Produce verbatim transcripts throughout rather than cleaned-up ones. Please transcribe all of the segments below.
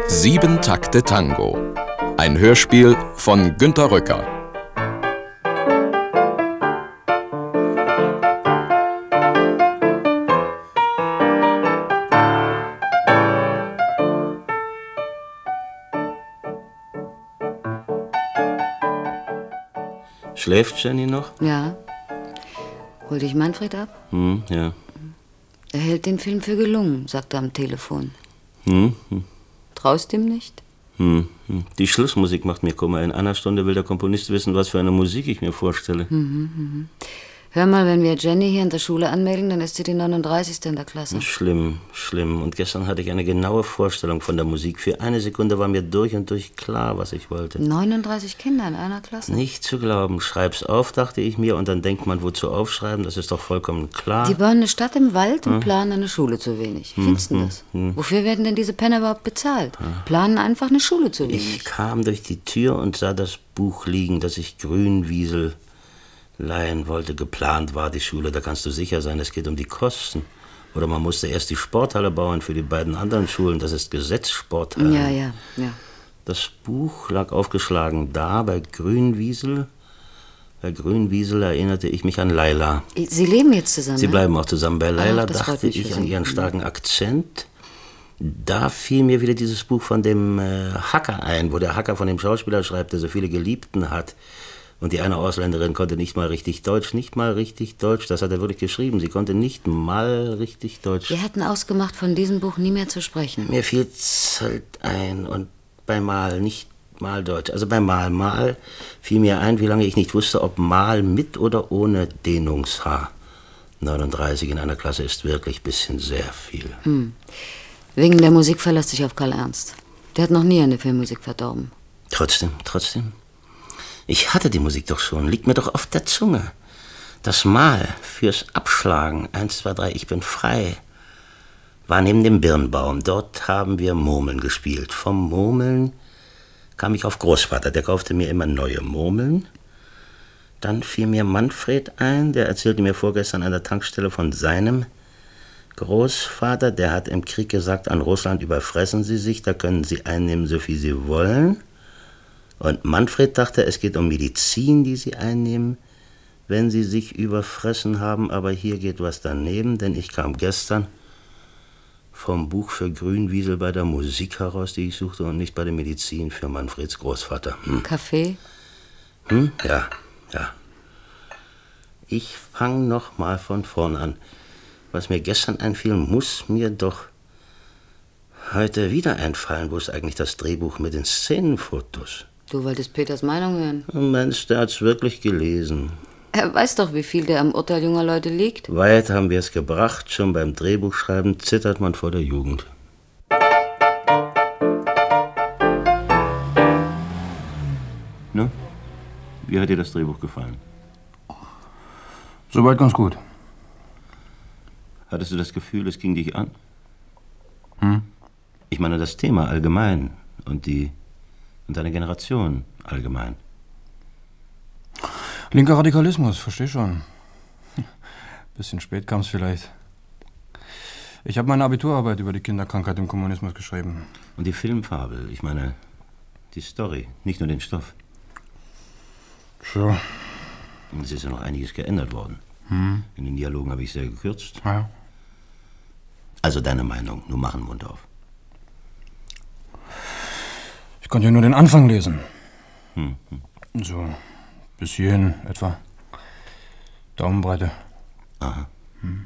Sieben Takte Tango. Ein Hörspiel von Günter Rücker. Schläft Jenny noch? Ja. Hol dich Manfred ab? Hm, ja. Er hält den Film für gelungen, sagt er am Telefon. Hm, hm. Traust ihm nicht? Hm, hm. Die Schlussmusik macht mir Kummer. In einer Stunde will der Komponist wissen, was für eine Musik ich mir vorstelle. Mhm, mhm. Hör mal, wenn wir Jenny hier in der Schule anmelden, dann ist sie die neununddreißigste in der Klasse. Schlimm, schlimm. Und gestern hatte ich eine genaue Vorstellung von der Musik. Für eine Sekunde war mir durch und durch klar, was ich wollte. neununddreißig Kinder in einer Klasse? Nicht zu glauben. Schreib's auf, dachte ich mir. Und dann denkt man, wozu aufschreiben? Das ist doch vollkommen klar. Die bauen eine Stadt im Wald und hm? planen eine Schule zu wenig. Wie Hm, findest du hm, das? hm. Wofür werden denn diese Penner überhaupt bezahlt? Hm. Planen einfach eine Schule zu wenig. Ich kam durch die Tür und sah das Buch liegen, das ich Grünwiesel leihen wollte. Geplant war die Schule, da kannst du sicher sein, es geht um die Kosten. Oder man musste erst die Sporthalle bauen für die beiden anderen Schulen, das ist Gesetzsporthalle. Ja, ja, ja. Das Buch lag aufgeschlagen da, bei Grünwiesel. Bei Grünwiesel erinnerte ich mich an Laila. Sie leben jetzt zusammen? Sie ne? bleiben auch zusammen. Bei Laila Ach, das freut dachte mich für ich an Sie. ihren starken Akzent. Da fiel mir wieder dieses Buch von dem äh, Hacker ein, wo der Hacker von dem Schauspieler schreibt, der so viele Geliebten hat. Und die eine Ausländerin konnte nicht mal richtig Deutsch, nicht mal richtig Deutsch. Das hat er wirklich geschrieben. Sie konnte nicht mal richtig Deutsch. Wir hatten ausgemacht, von diesem Buch nie mehr zu sprechen. Mir fiel Zelt ein und bei Mal nicht mal Deutsch. Also bei Mal, Mal fiel mir ein, wie lange ich nicht wusste, ob Mal mit oder ohne Dehnungshaar. neununddreißig in einer Klasse ist wirklich ein bisschen sehr viel. Hm. Wegen der Musik verlässt sich auf Karl Ernst. Der hat noch nie eine Filmmusik verdorben. Trotzdem, trotzdem. Ich hatte die Musik doch schon, liegt mir doch auf der Zunge. Das Mal fürs Abschlagen, eins, zwei, drei, ich bin frei, war neben dem Birnbaum. Dort haben wir Murmeln gespielt. Vom Murmeln kam ich auf Großvater, der kaufte mir immer neue Murmeln. Dann fiel mir Manfred ein, der erzählte mir vorgestern an der Tankstelle von seinem Großvater. Der hat im Krieg gesagt, an Russland überfressen sie sich, da können sie einnehmen, so viel sie wollen. Und Manfred dachte, es geht um Medizin, die sie einnehmen, wenn sie sich überfressen haben. Aber hier geht was daneben, denn ich kam gestern vom Buch für Grünwiesel bei der Musik heraus, die ich suchte, und nicht bei der Medizin für Manfreds Großvater. Hm. Kaffee? Hm? Ja, ja. Ich fange noch mal von vorn an. Was mir gestern einfiel, muss mir doch heute wieder einfallen. Wo ist eigentlich das Drehbuch mit den Szenenfotos? Du wolltest Peters Meinung hören. Mensch, der hat's wirklich gelesen. Er weiß doch, wie viel der am Urteil junger Leute liegt. Weit haben wir es gebracht. Schon beim Drehbuchschreiben zittert man vor der Jugend. Ne? Wie hat dir das Drehbuch gefallen? Soweit ganz gut. Hattest du das Gefühl, es ging dich an? Hm? Ich meine das Thema allgemein und die und deine Generation allgemein. Linker Radikalismus, versteh schon. Bisschen spät kam's vielleicht. Ich habe meine Abiturarbeit über die Kinderkrankheit im Kommunismus geschrieben. Und die Filmfabel, ich meine die Story, nicht nur den Stoff. So. Und es ist ja noch einiges geändert worden. Hm. In den Dialogen habe ich sehr gekürzt. Ja. Also deine Meinung, nur machen Mund auf. Ich konnte ja nur den Anfang lesen. Hm, hm. So, bis hierhin etwa. Daumenbreite. Aha. Hm.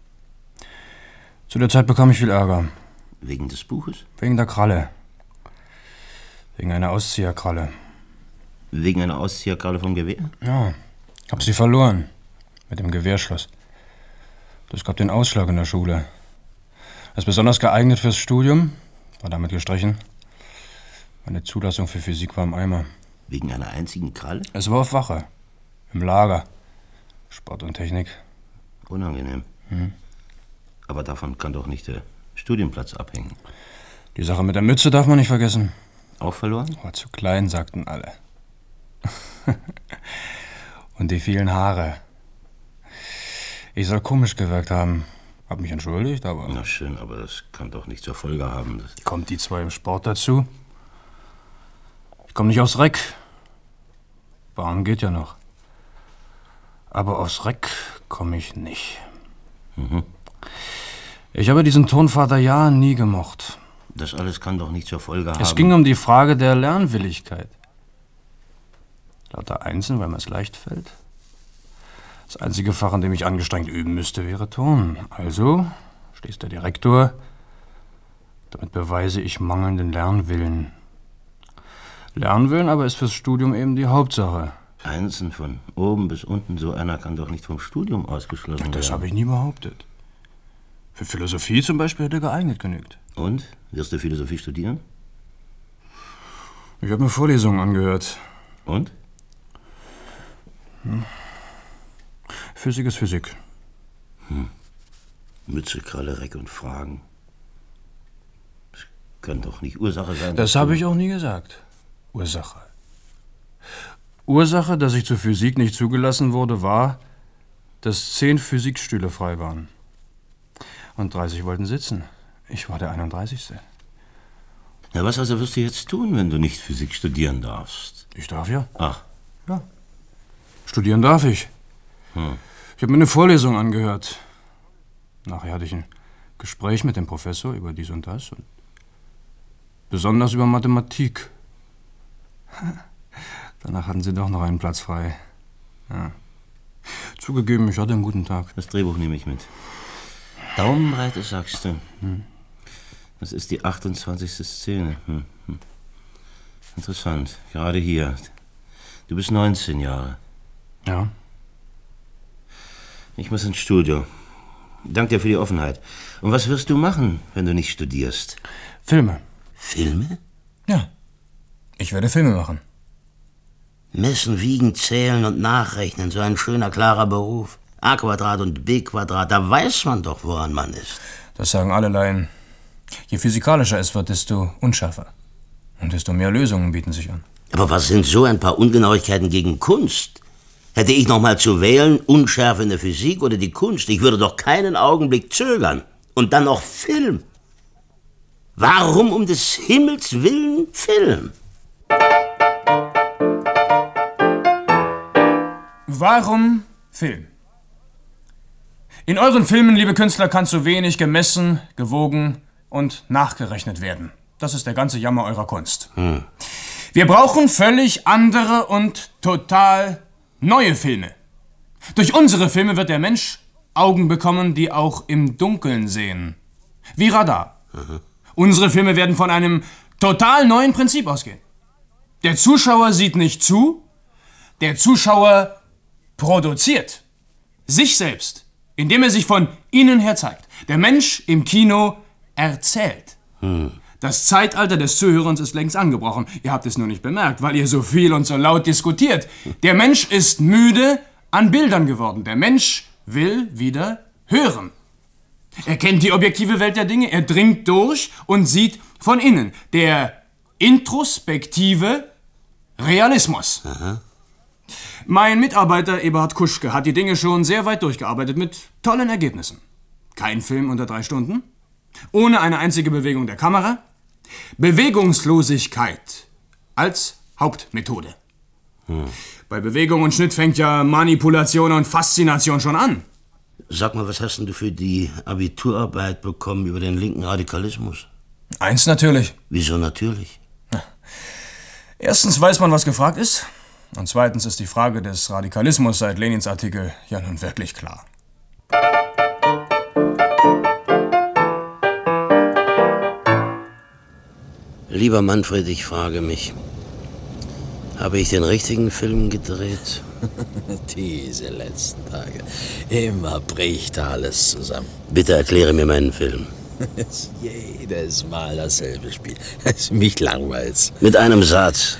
Zu der Zeit bekam ich viel Ärger. Wegen des Buches? Wegen der Kralle. Wegen einer Auszieherkralle. Wegen einer Auszieherkralle vom Gewehr? Ja, hab sie verloren. Mit dem Gewehrschloss. Das gab den Ausschlag in der Schule. Als besonders geeignet fürs Studium, war damit gestrichen. Meine Zulassung für Physik war im Eimer. Wegen einer einzigen Kralle? Es war auf Wache. Im Lager. Sport und Technik. Unangenehm. Hm. Aber davon kann doch nicht der Studienplatz abhängen. Die Sache mit der Mütze darf man nicht vergessen. Auch verloren? War zu klein, sagten alle. Und die vielen Haare. Ich soll komisch gewirkt haben. Hab mich entschuldigt, aber... Na schön, aber das kann doch nicht zur Folge haben. Das Kommt die zwei im Sport dazu? Ich komme nicht aufs Reck. Bahn geht ja noch. Aber aufs Reck komme ich nicht. Mhm. Ich habe diesen Turnvater ja nie gemocht. Das alles kann doch nicht zur Folge haben. Es ging um die Frage der Lernwilligkeit. Lauter Einsen, weil mir es leicht fällt. Das einzige Fach, an dem ich angestrengt üben müsste, wäre Turnen. Also schließt der Direktor, damit beweise ich mangelnden Lernwillen. Lernwillen aber ist fürs Studium eben die Hauptsache. Einsen von oben bis unten, so einer kann doch nicht vom Studium ausgeschlossen werden. Das habe ich nie behauptet. Für Philosophie zum Beispiel hätte geeignet genügt. Und? Wirst du Philosophie studieren? Ich habe mir Vorlesungen angehört. Und? Hm. Physik ist Physik. Hm. Mütze, Kralle, Reck und Fragen. Das kann doch nicht Ursache sein. Das habe ich auch nie gesagt. Ursache. Ursache, dass ich zur Physik nicht zugelassen wurde, war, dass zehn Physikstühle frei waren. Und dreißig wollten sitzen. Ich war der einunddreißigste. Na, was also wirst du jetzt tun, wenn du nicht Physik studieren darfst? Ich darf ja. Ach. Ja. Studieren darf ich. Hm. Ich habe mir eine Vorlesung angehört. Nachher hatte ich ein Gespräch mit dem Professor über dies und das. Und besonders über Mathematik. Danach hatten sie doch noch einen Platz frei. Ja. Zugegeben, ich hatte einen guten Tag. Das Drehbuch nehme ich mit. Daumenbreite, sagst du. Hm. Das ist die achtundzwanzigste Szene. Hm. Hm. Interessant. Gerade hier. Du bist neunzehn Jahre. Ja. Ich muss ins Studio. Dank dir für die Offenheit. Und was wirst du machen, wenn du nicht studierst? Filme. Filme? Ja. Ich werde Filme machen. Messen, wiegen, zählen und nachrechnen. So ein schöner, klarer Beruf. A Quadrat und B Quadrat. Da weiß man doch, woran man ist. Das sagen alle Laien. Je physikalischer es wird, desto unschärfer. Und desto mehr Lösungen bieten sich an. Aber was sind so ein paar Ungenauigkeiten gegen Kunst? Hätte ich noch mal zu wählen, Unschärfe in der Physik oder die Kunst, ich würde doch keinen Augenblick zögern. Und dann noch Film. Warum um des Himmels willen Film? Warum Film? In euren Filmen, liebe Künstler, kann zu wenig gemessen, gewogen und nachgerechnet werden. Das ist der ganze Jammer eurer Kunst. Hm. Wir brauchen völlig andere und total neue Filme. Durch unsere Filme wird der Mensch Augen bekommen, die auch im Dunkeln sehen. Wie Radar. Mhm. Unsere Filme werden von einem total neuen Prinzip ausgehen. Der Zuschauer sieht nicht zu, der Zuschauer produziert. Sich selbst, indem er sich von innen her zeigt. Der Mensch im Kino erzählt. Mhm. Das Zeitalter des Zuhörens ist längst angebrochen. Ihr habt es nur nicht bemerkt, weil ihr so viel und so laut diskutiert. Der Mensch ist müde an Bildern geworden. Der Mensch will wieder hören. Er kennt die objektive Welt der Dinge, er dringt durch und sieht von innen. Der introspektive Realismus. Aha. Mein Mitarbeiter Eberhard Kuschke hat die Dinge schon sehr weit durchgearbeitet mit tollen Ergebnissen. Kein Film unter drei Stunden. Ohne eine einzige Bewegung der Kamera. Bewegungslosigkeit als Hauptmethode. Hm. Bei Bewegung und Schnitt fängt ja Manipulation und Faszination schon an. Sag mal, was hast denn du für die Abiturarbeit bekommen über den linken Radikalismus? Eins natürlich. Wieso natürlich? Erstens weiß man, was gefragt ist. Und zweitens ist die Frage des Radikalismus seit Lenins Artikel ja nun wirklich klar. Lieber Manfred, ich frage mich, habe ich den richtigen Film gedreht? Diese letzten Tage. Immer bricht alles zusammen. Bitte erkläre mir meinen Film. Es ist jedes Mal dasselbe Spiel. Mich langweilt's. Mit einem Satz.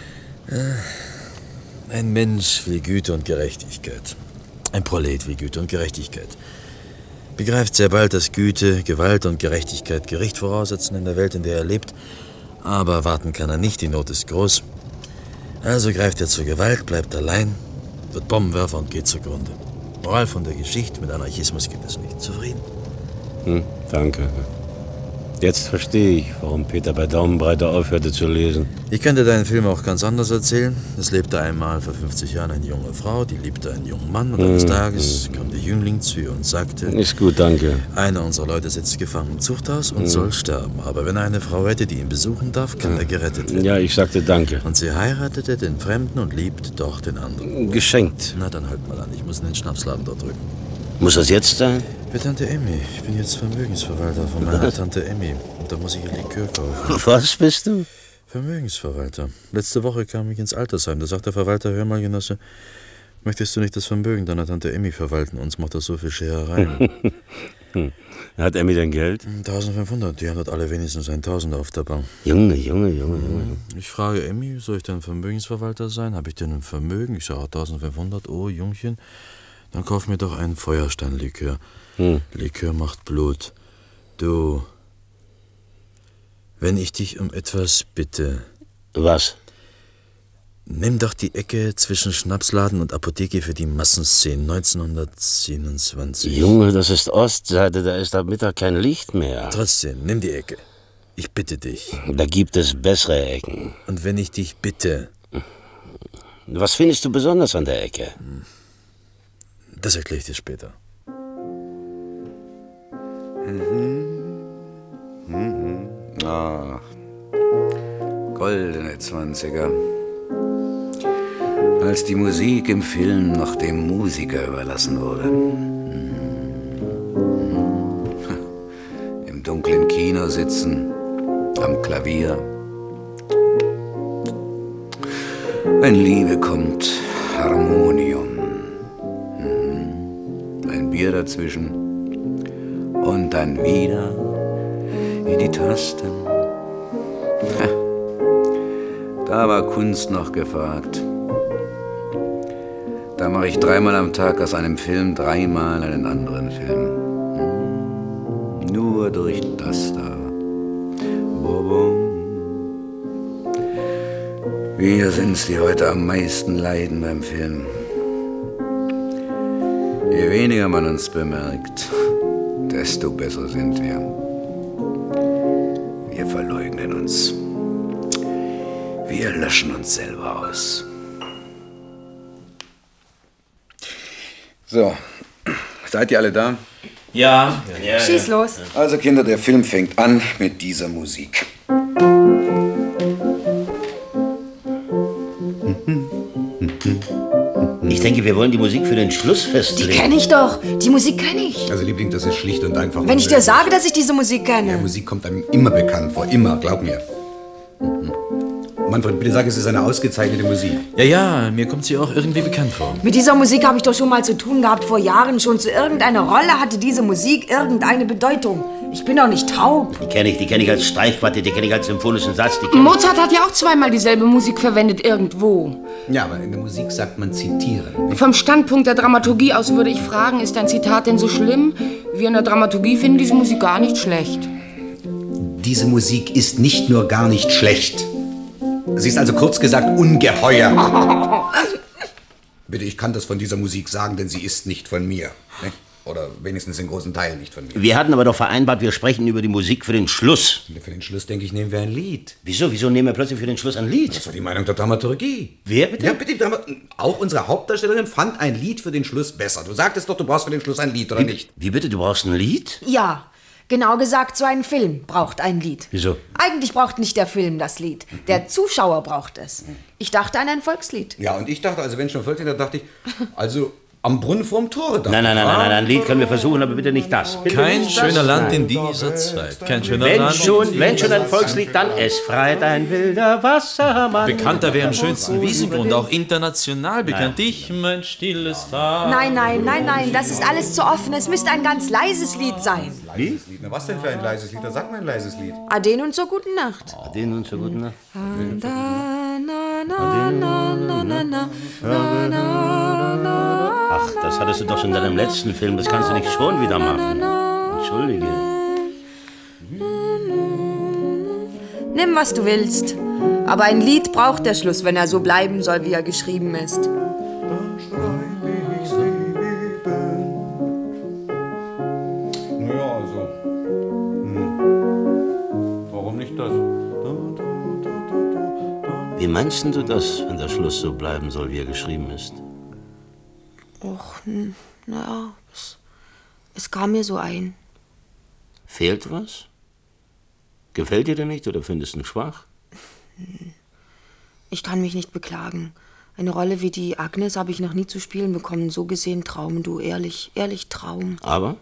Ein Mensch will Güte und Gerechtigkeit. Ein Prolet will Güte und Gerechtigkeit. Begreift sehr bald, dass Güte, Gewalt und Gerechtigkeit Gericht voraussetzen in der Welt, in der er lebt. Aber warten kann er nicht, die Not ist groß. Also greift er zur Gewalt, bleibt allein, wird Bombenwerfer und geht zugrunde. Moral von der Geschichte, mit Anarchismus gibt es nicht. Zufrieden? Hm, danke. Jetzt verstehe ich, warum Peter bei Daumenbreite aufhörte zu lesen. Ich kann dir deinen Film auch ganz anders erzählen. Es lebte einmal vor fünfzig Jahren eine junge Frau, die liebte einen jungen Mann. Und eines Tages kam der Jüngling zu ihr und sagte... Ist gut, danke. Einer unserer Leute sitzt gefangen im Zuchthaus und soll sterben. Aber wenn er eine Frau hätte, die ihn besuchen darf, kann er gerettet werden. Ja, ich sagte danke. Und sie heiratete den Fremden und liebte doch den anderen. Geschenkt. Na, dann halt mal an. Ich muss in den Schnapsladen dort drüben. Muss das jetzt sein? Für Tante Emmy. Ich bin jetzt Vermögensverwalter von meiner Tante Emmy. Und da muss ich ihr Likör kaufen. Was bist du? Vermögensverwalter. Letzte Woche kam ich ins Altersheim. Da sagt der Verwalter, hör mal, Genosse, möchtest du nicht das Vermögen deiner Tante Emmy verwalten? Uns macht das so viel Scherereien. Hat Emmy denn Geld? eintausendfünfhundert. Die haben dort alle wenigstens tausend auf der Bank. Junge, Junge, Junge, Junge. Ich frage Emmy, soll ich denn Vermögensverwalter sein? Habe ich denn ein Vermögen? Ich sage eintausendfünfhundert. Oh, Jungchen, dann kauf mir doch einen Feuersteinlikör. Hm. Likör macht Blut. Du, wenn ich dich um etwas bitte... Was? Nimm doch die Ecke zwischen Schnapsladen und Apotheke für die Massenszenen neunzehnhundertsiebenundzwanzig. Junge, das ist Ostseite, da ist am Mittag kein Licht mehr. Trotzdem, nimm die Ecke. Ich bitte dich. Da gibt es bessere Ecken. Und wenn ich dich bitte... Was findest du besonders an der Ecke? Das erkläre ich dir später. Ah, goldene Zwanziger. Als die Musik im Film noch dem Musiker überlassen wurde. Im dunklen Kino sitzen, am Klavier. Wenn Liebe kommt, Harmonium. Ein Bier dazwischen. Und dann wieder in die Tasten. Da war Kunst noch gefragt. Da mache ich dreimal am Tag aus einem Film dreimal einen anderen Film. Nur durch das da. Wir sind's, die heute am meisten leiden beim Film. Je weniger man uns bemerkt, desto besser sind wir. Wir verleugnen uns. Wir löschen uns selber aus. So, seid ihr alle da? Ja. ja Schieß ja. los. Also Kinder, der Film fängt an mit dieser Musik. Ich denke, wir wollen die Musik für den Schluss festlegen. Die kenne ich doch. Die Musik kenne ich. Also Liebling, das ist schlicht und einfach. Wenn ich dir sage, dass ich diese Musik kenne. Ja, Musik kommt einem immer bekannt vor. Immer, glaub mir. Manfred, bitte sag, es ist eine ausgezeichnete Musik. Ja, ja, mir kommt sie auch irgendwie bekannt vor. Mit dieser Musik habe ich doch schon mal zu tun gehabt vor Jahren. Schon zu irgendeiner Rolle hatte diese Musik irgendeine Bedeutung. Ich bin doch nicht taub. Die kenne ich, die kenne ich als Streichquartett, die kenne ich als symphonischen Satz. Die Mozart hat ja auch zweimal dieselbe Musik verwendet irgendwo. Ja, aber in der Musik sagt man zitieren. Vom Standpunkt der Dramaturgie aus würde ich fragen, ist ein Zitat denn so schlimm? Wir in der Dramaturgie finden diese Musik gar nicht schlecht. Diese Musik ist nicht nur gar nicht schlecht. Sie ist also kurz gesagt ungeheuer. Bitte, ich kann das von dieser Musik sagen, denn sie ist nicht von mir. Ne? Oder wenigstens in großen Teilen nicht von mir. Wir hatten aber doch vereinbart, wir sprechen über die Musik für den Schluss. Für den Schluss, denke ich, nehmen wir ein Lied. Wieso? Wieso nehmen wir plötzlich für den Schluss ein Lied? Das war die Meinung der Dramaturgie. Wer bitte? Ja, bitte. Auch unsere Hauptdarstellerin fand ein Lied für den Schluss besser. Du sagtest doch, du brauchst für den Schluss ein Lied, oder wie, nicht? Wie bitte, du brauchst ein Lied? Ja, genau gesagt, so ein Film braucht ein Lied. Wieso? Eigentlich braucht nicht der Film das Lied. Der Zuschauer braucht es. Ich dachte an ein Volkslied. Ja, und ich dachte, also wenn schon Volkslied, dann dachte ich, also am Brunnen vorm Tore. Nein, nein, nein, nein, nein, ein Lied können wir versuchen, aber bitte nicht das. Bitte Kein nicht schöner das. Land in dieser Zeit. Kein schöner Wenn Land. schon, wenn schon ein Volkslied, dann es freit ein wilder Wassermann. Bekannter wäre am schönsten Wiesengrund, auch international bekannt. Ich, mein stilles Tal. Nein, nein, nein, nein, das ist alles zu offen. Es müsste ein ganz leises Lied sein. Wie? Na, was denn für ein leises Lied? Da sag mal ein leises Lied. Ade und zur guten Nacht. Ade und zur guten Nacht. Ach, das hattest du doch schon in deinem letzten Film. Das kannst du nicht schon wieder machen. Entschuldige. Nimm, was du willst. Aber ein Lied braucht der Schluss, wenn er so bleiben soll, wie er geschrieben ist. Naja, also, Wie meinst du das, wenn der Schluss so bleiben soll, wie er geschrieben ist? Och, naja, es, es kam mir so ein. Fehlt was? Gefällt dir denn nicht oder findest du ihn schwach? Ich kann mich nicht beklagen. Eine Rolle wie die Agnes habe ich noch nie zu spielen bekommen. So gesehen Traum, du, ehrlich, ehrlich Traum. Aber?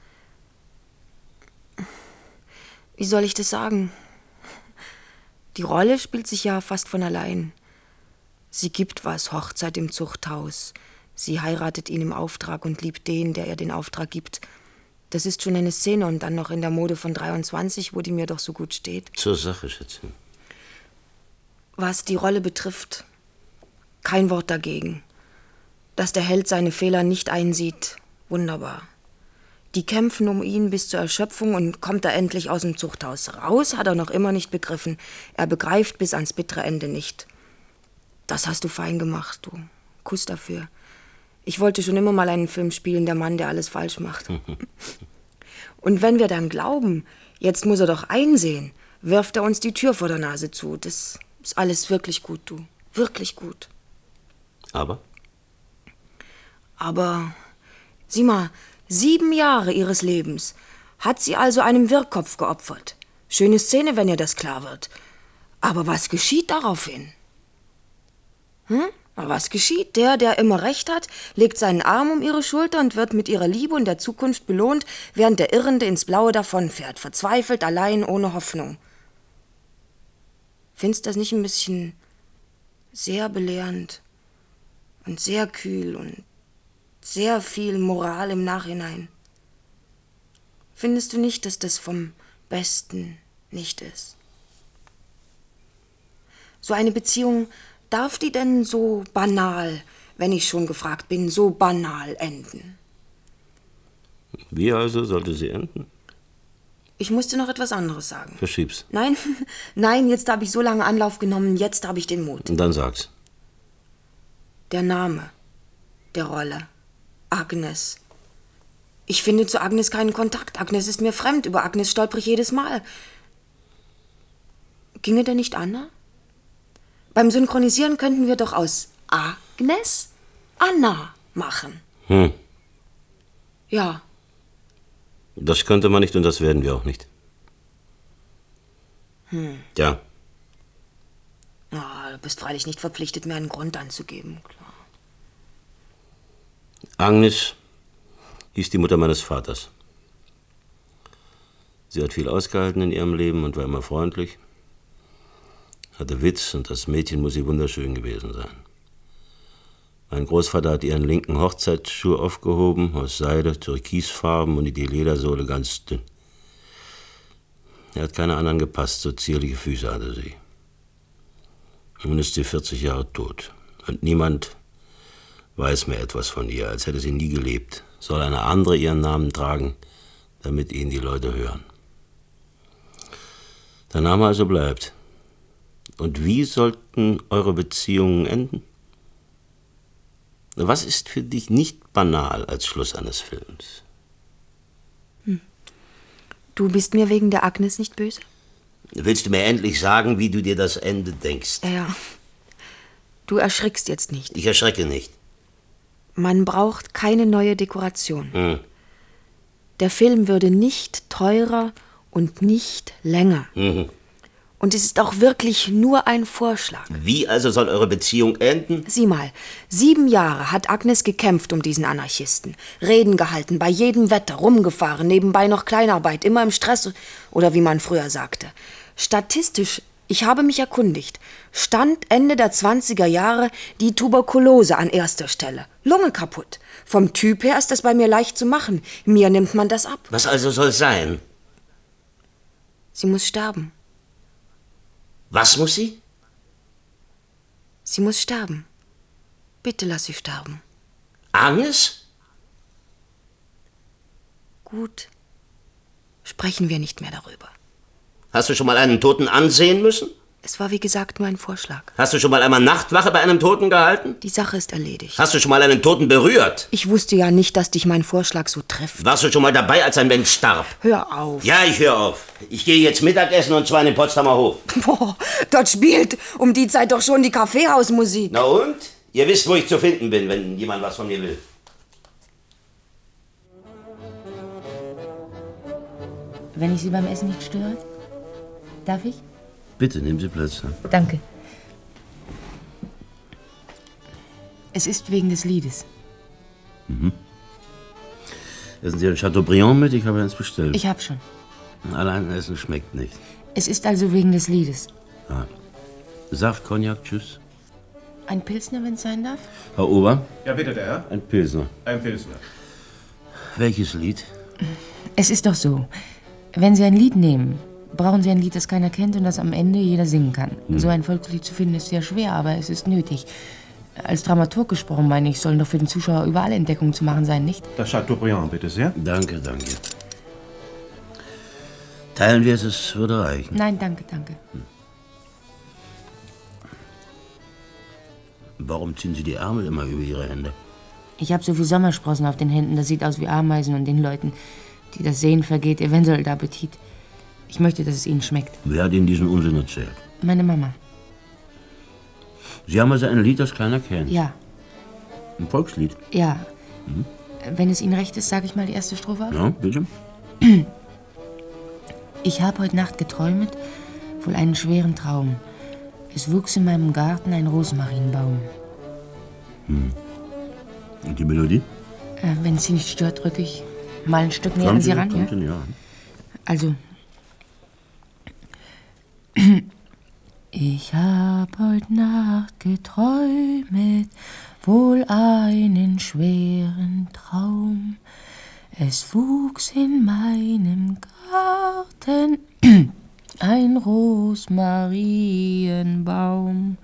Wie soll ich das sagen? Die Rolle spielt sich ja fast von allein. Sie gibt was, Hochzeit im Zuchthaus. Sie heiratet ihn im Auftrag und liebt den, der ihr den Auftrag gibt. Das ist schon eine Szene und dann noch in der Mode von dreiundzwanzig, wo die mir doch so gut steht. Zur Sache, Schätzchen. Was die Rolle betrifft, kein Wort dagegen. Dass der Held seine Fehler nicht einsieht, wunderbar. Die kämpfen um ihn bis zur Erschöpfung und kommt er endlich aus dem Zuchthaus raus, hat er noch immer nicht begriffen. Er begreift bis ans bittere Ende nicht. Das hast du fein gemacht, du. Kuss dafür. Ich wollte schon immer mal einen Film spielen, der Mann, der alles falsch macht. Und wenn wir dann glauben, jetzt muss er doch einsehen, wirft er uns die Tür vor der Nase zu. Das ist alles wirklich gut, du. Wirklich gut. Aber? Aber, sieh mal, sieben Jahre ihres Lebens hat sie also einem Wirrkopf geopfert. Schöne Szene, wenn ihr das klar wird. Aber was geschieht daraufhin? Hm? Was geschieht? Der, der immer recht hat, legt seinen Arm um ihre Schulter und wird mit ihrer Liebe und der Zukunft belohnt, während der Irrende ins Blaue davonfährt, verzweifelt, allein, ohne Hoffnung. Findest du das nicht ein bisschen sehr belehrend und sehr kühl und sehr viel Moral im Nachhinein? Findest du nicht, dass das vom Besten nicht ist? So eine Beziehung, darf die denn so banal, wenn ich schon gefragt bin, so banal enden? Wie also sollte sie enden? Ich musste noch etwas anderes sagen. Verschieb's. Nein, nein, jetzt habe ich so lange Anlauf genommen, jetzt habe ich den Mut. Und dann sag's. Der Name der Rolle. Agnes. Ich finde zu Agnes keinen Kontakt. Agnes ist mir fremd. Über Agnes stolper ich jedes Mal. Ginge denn nicht Anna? Beim Synchronisieren könnten wir doch aus Agnes Anna machen. Hm. Ja. Das könnte man nicht und das werden wir auch nicht. Hm. Ja. Ja, du bist freilich nicht verpflichtet, mir einen Grund anzugeben. Klar. Agnes hieß die Mutter meines Vaters. Sie hat viel ausgehalten in ihrem Leben und war immer freundlich. Hatte Witz und das Mädchen muss ihr wunderschön gewesen sein. Mein Großvater hat ihren linken Hochzeitsschuh aufgehoben, aus Seide, türkisfarben und die Ledersohle ganz dünn. Er hat keine anderen gepasst, so zierliche Füße hatte sie. Nun ist sie vierzig Jahre tot und niemand weiß mehr etwas von ihr, als hätte sie nie gelebt. Soll eine andere ihren Namen tragen, damit ihn die Leute hören. Der Name also bleibt. Und wie sollten eure Beziehungen enden? Was ist für dich nicht banal als Schluss eines Films? Hm. Du bist mir wegen der Agnes nicht böse? Willst du mir endlich sagen, wie du dir das Ende denkst? Ja. Du erschrickst jetzt nicht. Ich erschrecke nicht. Man braucht keine neue Dekoration. Hm. Der Film würde nicht teurer und nicht länger. Mhm. Und es ist auch wirklich nur ein Vorschlag. Wie also soll eure Beziehung enden? Sieh mal, sieben Jahre hat Agnes gekämpft um diesen Anarchisten. Reden gehalten, bei jedem Wetter, rumgefahren, nebenbei noch Kleinarbeit, immer im Stress, oder wie man früher sagte. Statistisch, ich habe mich erkundigt, stand Ende der zwanziger Jahre die Tuberkulose an erster Stelle. Lunge kaputt. Vom Typ her ist das bei mir leicht zu machen. Mir nimmt man das ab. Was also soll sein? Sie muss sterben. Was muss sie? Sie muss sterben. Bitte lass sie sterben. Agnes? Gut. Sprechen wir nicht mehr darüber. Hast du schon mal einen Toten ansehen müssen? Es war wie gesagt nur ein Vorschlag. Hast du schon mal einmal Nachtwache bei einem Toten gehalten? Die Sache ist erledigt. Hast du schon mal einen Toten berührt? Ich wusste ja nicht, dass dich mein Vorschlag so trifft. Warst du schon mal dabei, als ein Mensch starb? Hör auf. Ja, ich höre auf. Ich gehe jetzt Mittagessen und zwar in den Potsdamer Hof. Boah, dort spielt um die Zeit doch schon die Kaffeehausmusik. Na und? Ihr wisst, wo ich zu finden bin, wenn jemand was von mir will. Wenn ich Sie beim Essen nicht störe? Darf ich? Bitte, nehmen Sie Platz. Danke. Es ist wegen des Liedes. Mhm. Essen Sie ein Chateaubriand mit? Ich habe eins bestellt. Ich hab schon. Allein Essen schmeckt nicht. Es ist also wegen des Liedes. Ah. Saft, Cognac, tschüss. Ein Pilsner, wenn es sein darf? Herr Ober? Ja, bitte, der Herr. Ein Pilsner. Ein Pilsner. Welches Lied? Es ist doch so. Wenn Sie ein Lied nehmen, brauchen Sie ein Lied, das keiner kennt und das am Ende jeder singen kann. Hm. So ein Volkslied zu finden ist sehr schwer, aber es ist nötig. Als Dramaturg gesprochen, meine ich, sollen doch für den Zuschauer überall Entdeckungen zu machen sein, nicht? Das Chateaubriand, bitte sehr. Danke, danke. Teilen wir es, es würde reichen. Nein, danke, danke. Warum ziehen Sie die Ärmel immer über Ihre Hände? Ich habe so viel Sommersprossen auf den Händen, das sieht aus wie Ameisen und den Leuten, die das sehen, vergeht eventuell der Appetit. Ich möchte, dass es Ihnen schmeckt. Wer hat Ihnen diesen Unsinn erzählt? Meine Mama. Sie haben also ein Lied, das keiner kennt? Ja, Ein Volkslied? ja. Mhm. Wenn es Ihnen recht ist, sage ich mal die erste Strophe auf. Ja, bitte. Ich habe heute Nacht geträumet, wohl einen schweren Traum. Es wuchs in meinem Garten ein Rosmarinbaum. Hm. Und die Melodie? Äh, wenn es Sie nicht stört, drücke ich mal ein Stück näher an Kommt Sie in- ran. kommt Ja? in, ja. Also. Ich hab heut Nacht geträumet, wohl einen schweren Traum. Es wuchs in meinem Garten ein Rosmarinbaum.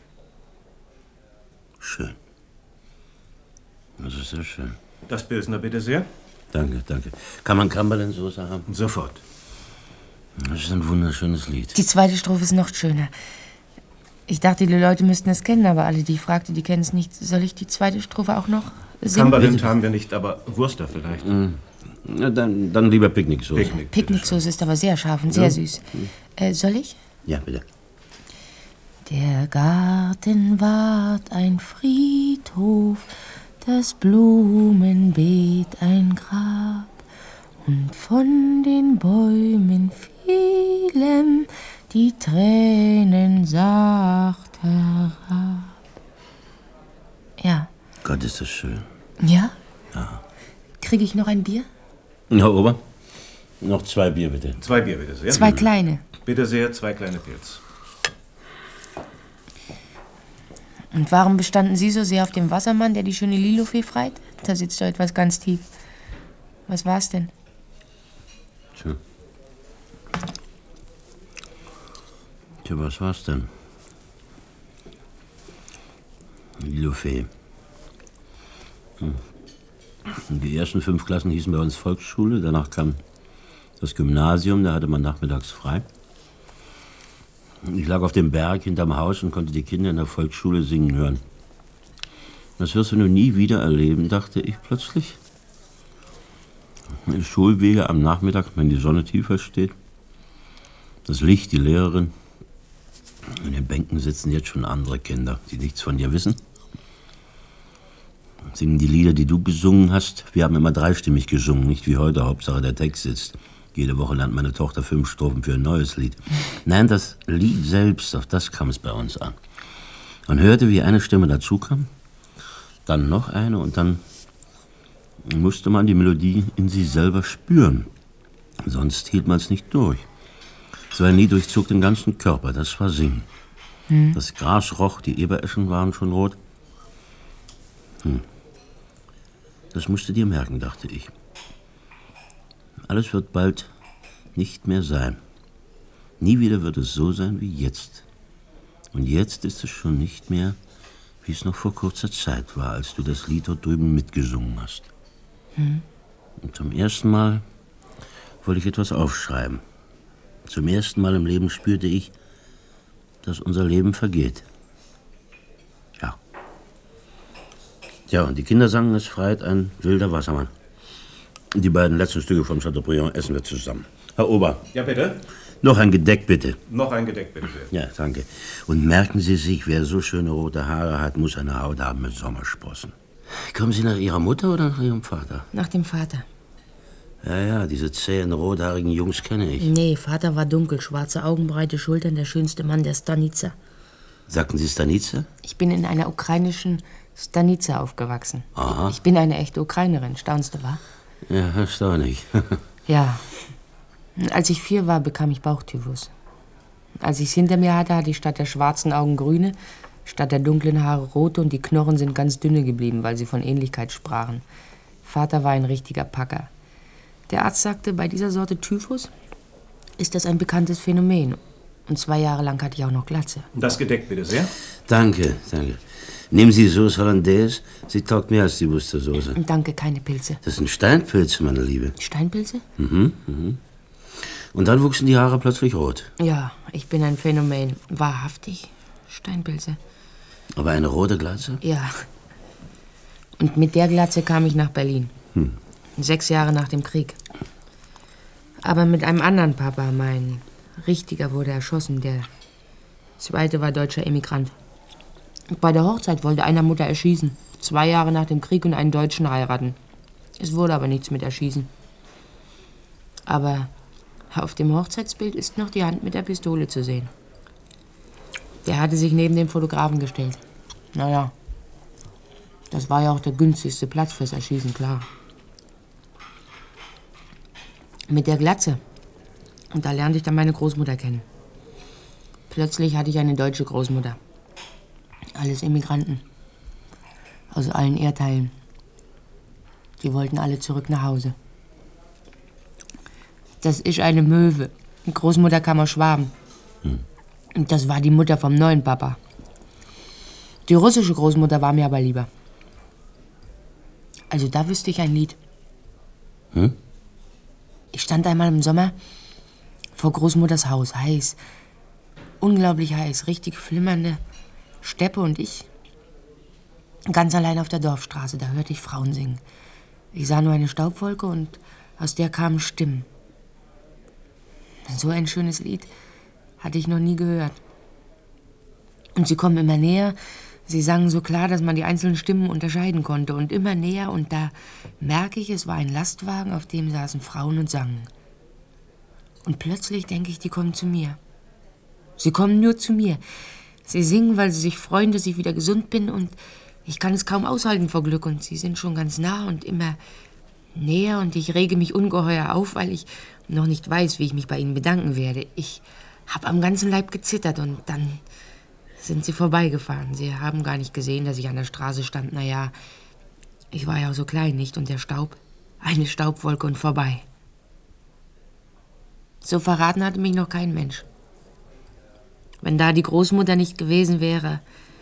Schön. Das ist sehr schön. Das Pilsner, bitte sehr. Danke, danke. Kann man Cumberland-Soße haben? Sofort. Das ist ein wunderschönes Lied. Die zweite Strophe ist noch schöner. Ich dachte, die Leute müssten es kennen, aber alle, die ich fragte, die kennen es nicht. Soll ich die zweite Strophe auch noch singen? Cumberland haben wir nicht, aber Wurster vielleicht. Mhm. Na, dann, dann lieber Picknicksoße. Picknick. Picknicksoße ist aber sehr scharf und sehr Ja. süß. Äh, soll ich? Ja, bitte. Der Garten ward ein Friedhof, das Blumenbeet ein Grab, und von den Bäumen fielen die Tränen sacht herab. Ja. Gott, ist das schön. Ja? Ja. Kriege ich noch ein Bier? Herr Ober, noch zwei Bier, bitte. Zwei Bier, bitte sehr. Zwei kleine. Bitte sehr, zwei kleine Pilz. Und warum bestanden Sie so sehr auf dem Wassermann, der die schöne Lilofee freit? Da sitzt doch etwas ganz tief. Was war's denn? Tja. Tja, was war's denn? Lilofee. Hm. Die ersten fünf Klassen hießen bei uns Volksschule, danach kam das Gymnasium, da hatte man nachmittags frei. Ich lag auf dem Berg hinterm Haus und konnte die Kinder in der Volksschule singen hören. Das wirst du nun nie wieder erleben, dachte ich plötzlich. Die Schulwege am Nachmittag, wenn die Sonne tiefer steht. Das Licht, die Lehrerin. In den Bänken sitzen jetzt schon andere Kinder, die nichts von dir wissen. Singen die Lieder, die du gesungen hast. Wir haben immer dreistimmig gesungen, nicht wie heute, Hauptsache der Text sitzt. Jede Woche lernt meine Tochter fünf Strophen für ein neues Lied. Nein, das Lied selbst, auf das kam es bei uns an. Man hörte, wie eine Stimme dazukam, dann noch eine und dann musste man die Melodie in sich selber spüren. Sonst hielt man es nicht durch. So ein Lied durchzog den ganzen Körper, das war Singen. Hm. Das Gras roch, die Ebereschen waren schon rot. Hm. Das musst du dir merken, dachte ich. Alles wird bald nicht mehr sein. Nie wieder wird es so sein wie jetzt. Und jetzt ist es schon nicht mehr, wie es noch vor kurzer Zeit war, als du das Lied dort drüben mitgesungen hast. Hm. Und zum ersten Mal wollte ich etwas aufschreiben. Zum ersten Mal im Leben spürte ich, dass unser Leben vergeht. Ja. Ja, und die Kinder sangen es freit ein wilder Wassermann. Die beiden letzten Stücke vom Chateaubriand essen wir zusammen. Herr Ober. Ja, bitte? Noch ein Gedeck, bitte. Noch ein Gedeck, bitte sehr. Ja, danke. Und merken Sie sich, wer so schöne rote Haare hat, muss eine Haut haben mit Sommersprossen. Kommen Sie nach Ihrer Mutter oder nach Ihrem Vater? Nach dem Vater. Ja, ja, diese zähen, rothaarigen Jungs kenne ich. Nee, Vater war dunkel, schwarze Augen, breite Schultern, der schönste Mann der Stanica. Sagten Sie Stanica? Ich bin in einer ukrainischen Stanica aufgewachsen. Aha. Ich bin eine echte Ukrainerin, staunst du, wa? Ja, erstaunlich. Ja. Als ich vier war, bekam ich Bauchtyphus. Als ich es hinter mir hatte, hatte ich statt der schwarzen Augen grüne, statt der dunklen Haare rote und die Knochen sind ganz dünne geblieben, weil sie von Ähnlichkeit sprachen. Vater war ein richtiger Packer. Der Arzt sagte, bei dieser Sorte Typhus ist das ein bekanntes Phänomen. Und zwei Jahre lang hatte ich auch noch Glatze. Das Gedeck, bitte sehr. Danke, danke. Nehmen Sie Sauce Hollandaise. Sie taugt mehr als die Wustersoße. Danke, keine Pilze. Das sind Steinpilze, meine Liebe. Steinpilze? Mhm, mhm. Und dann wuchsen die Haare plötzlich rot. Ja, ich bin ein Phänomen. Wahrhaftig. Steinpilze. Aber eine rote Glatze? Ja. Und mit der Glatze kam ich nach Berlin. Hm. Sechs Jahre nach dem Krieg. Aber mit einem anderen Papa. Mein richtiger wurde erschossen. Der zweite war deutscher Emigrant. Und bei der Hochzeit wollte einer Mutter erschießen. Zwei Jahre nach dem Krieg und einen Deutschen heiraten. Es wurde aber nichts mit Erschießen. Aber auf dem Hochzeitsbild ist noch die Hand mit der Pistole zu sehen. Der hatte sich neben den Fotografen gestellt. Naja, das war ja auch der günstigste Platz fürs Erschießen, klar. Mit der Glatze. Und da lernte ich dann meine Großmutter kennen. Plötzlich hatte ich eine deutsche Großmutter. Alles Immigranten. Aus allen Erdteilen. Die wollten alle zurück nach Hause. Das ist eine Möwe. Die Großmutter kam aus Schwaben. Hm. Und das war die Mutter vom neuen Papa. Die russische Großmutter war mir aber lieber. Also da wüsste ich ein Lied. Hm? Ich stand einmal im Sommer vor Großmutters Haus. Heiß. Unglaublich heiß. Richtig flimmernde Steppe und ich. Ganz allein auf der Dorfstraße. Da hörte ich Frauen singen. Ich sah nur eine Staubwolke und aus der kamen Stimmen. So ein schönes Lied hatte ich noch nie gehört. Und sie kommen immer näher. Sie sangen so klar, dass man die einzelnen Stimmen unterscheiden konnte. Und immer näher. Und da merke ich, es war ein Lastwagen, auf dem saßen Frauen und sangen. Und plötzlich denke ich, die kommen zu mir. Sie kommen nur zu mir. Sie singen, weil sie sich freuen, dass ich wieder gesund bin. Und ich kann es kaum aushalten vor Glück. Und sie sind schon ganz nah und immer näher. Und ich rege mich ungeheuer auf, weil ich noch nicht weiß, wie ich mich bei ihnen bedanken werde. Ich habe am ganzen Leib gezittert und dann sind sie vorbeigefahren. Sie haben gar nicht gesehen, dass ich an der Straße stand. Naja, ich war ja auch so klein, nicht? Und der Staub, eine Staubwolke und vorbei. So verraten hatte mich noch kein Mensch. Wenn da die Großmutter nicht gewesen wäre,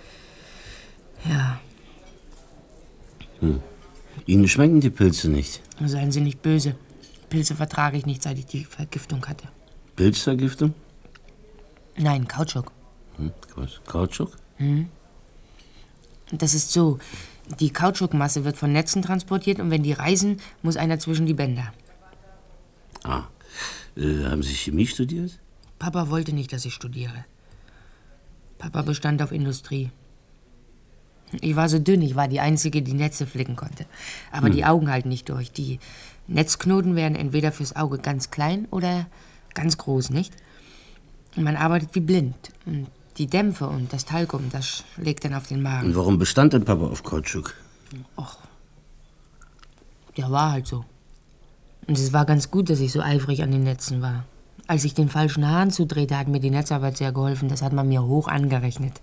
ja. Hm. Ihnen schmecken die Pilze nicht. Seien Sie nicht böse. Pilze vertrage ich nicht, seit ich die Vergiftung hatte. Pilzvergiftung? Nein, Kautschuk. Hm, was? Kautschuk? Hm. Das ist so. Die Kautschukmasse wird von Netzen transportiert und wenn die reisen, muss einer zwischen die Bänder. Ah. Äh, haben Sie Chemie studiert? Papa wollte nicht, dass ich studiere. Papa bestand auf Industrie. Ich war so dünn, ich war die Einzige, die Netze flicken konnte. Aber hm. die Augen halten nicht durch. Die Netzknoten werden entweder fürs Auge ganz klein oder ganz groß, nicht? Und man arbeitet wie blind. Und die Dämpfe und das Talkum, das schlägt dann auf den Magen. Und warum bestand denn Papa auf Kautschuk? Och, der war halt so. Und es war ganz gut, dass ich so eifrig an den Netzen war. Als ich den falschen Hahn zudrehte, hat mir die Netzarbeit sehr geholfen. Das hat man mir hoch angerechnet.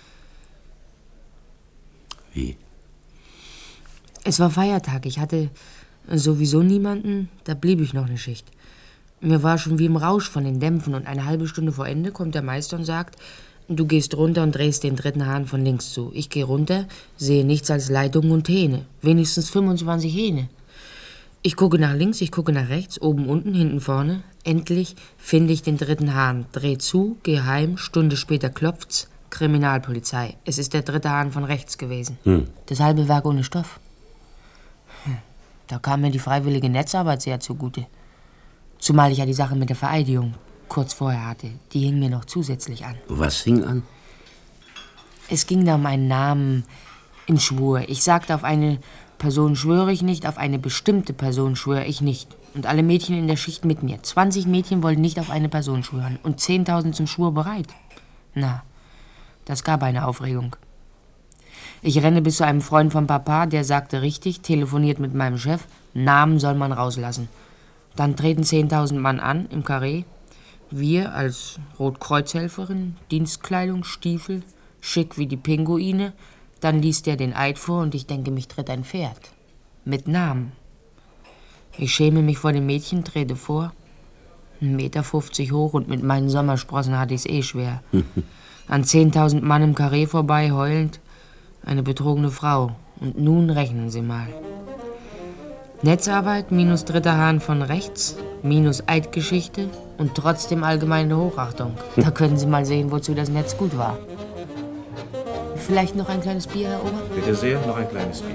Wie? Es war Feiertag. Ich hatte sowieso niemanden. Da blieb ich noch eine Schicht. Mir war schon wie im Rausch von den Dämpfen. Und eine halbe Stunde vor Ende kommt der Meister und sagt, du gehst runter und drehst den dritten Hahn von links zu. Ich gehe runter, sehe nichts als Leitungen und Hähne. Wenigstens fünfundzwanzig Hähne. Ich gucke nach links, ich gucke nach rechts, oben, unten, hinten, vorne. Endlich finde ich den dritten Hahn. Dreh zu, geheim, Stunde später klopft's. Kriminalpolizei. Es ist der dritte Hahn von rechts gewesen. Hm. Das halbe Werk ohne Stoff. Hm. Da kam mir die freiwillige Netzarbeit sehr zugute. Zumal ich ja die Sache mit der Vereidigung kurz vorher hatte. Die hing mir noch zusätzlich an. Was hing an? Es ging da um einen Namen im Schwur. Ich sagte, auf eine Person schwöre ich nicht, auf eine bestimmte Person schwöre ich nicht. Und alle Mädchen in der Schicht mit mir. zwanzig Mädchen wollten nicht auf eine Person schwören und zehntausend zum Schwur bereit. Na, das gab eine Aufregung. Ich renne bis zu einem Freund von Papa, der sagte richtig, telefoniert mit meinem Chef, Namen soll man rauslassen. Dann treten zehntausend Mann an im Karree. Wir als Rotkreuzhelferin, Dienstkleidung, Stiefel, schick wie die Pinguine. Dann liest er den Eid vor und ich denke, mich tritt ein Pferd. Mit Namen. Ich schäme mich vor dem Mädchen, trete vor. ein Meter fünfzig hoch und mit meinen Sommersprossen hatte ich's eh schwer. An zehntausend Mann im Karree vorbei, heulend, eine betrogene Frau. Und nun rechnen Sie mal. Netzarbeit minus dritter Hahn von rechts, minus Eidgeschichte und trotzdem allgemeine Hochachtung. Da können Sie mal sehen, wozu das Netz gut war. Vielleicht noch ein kleines Bier, Herr Ober? Bitte sehr, noch ein kleines Bier.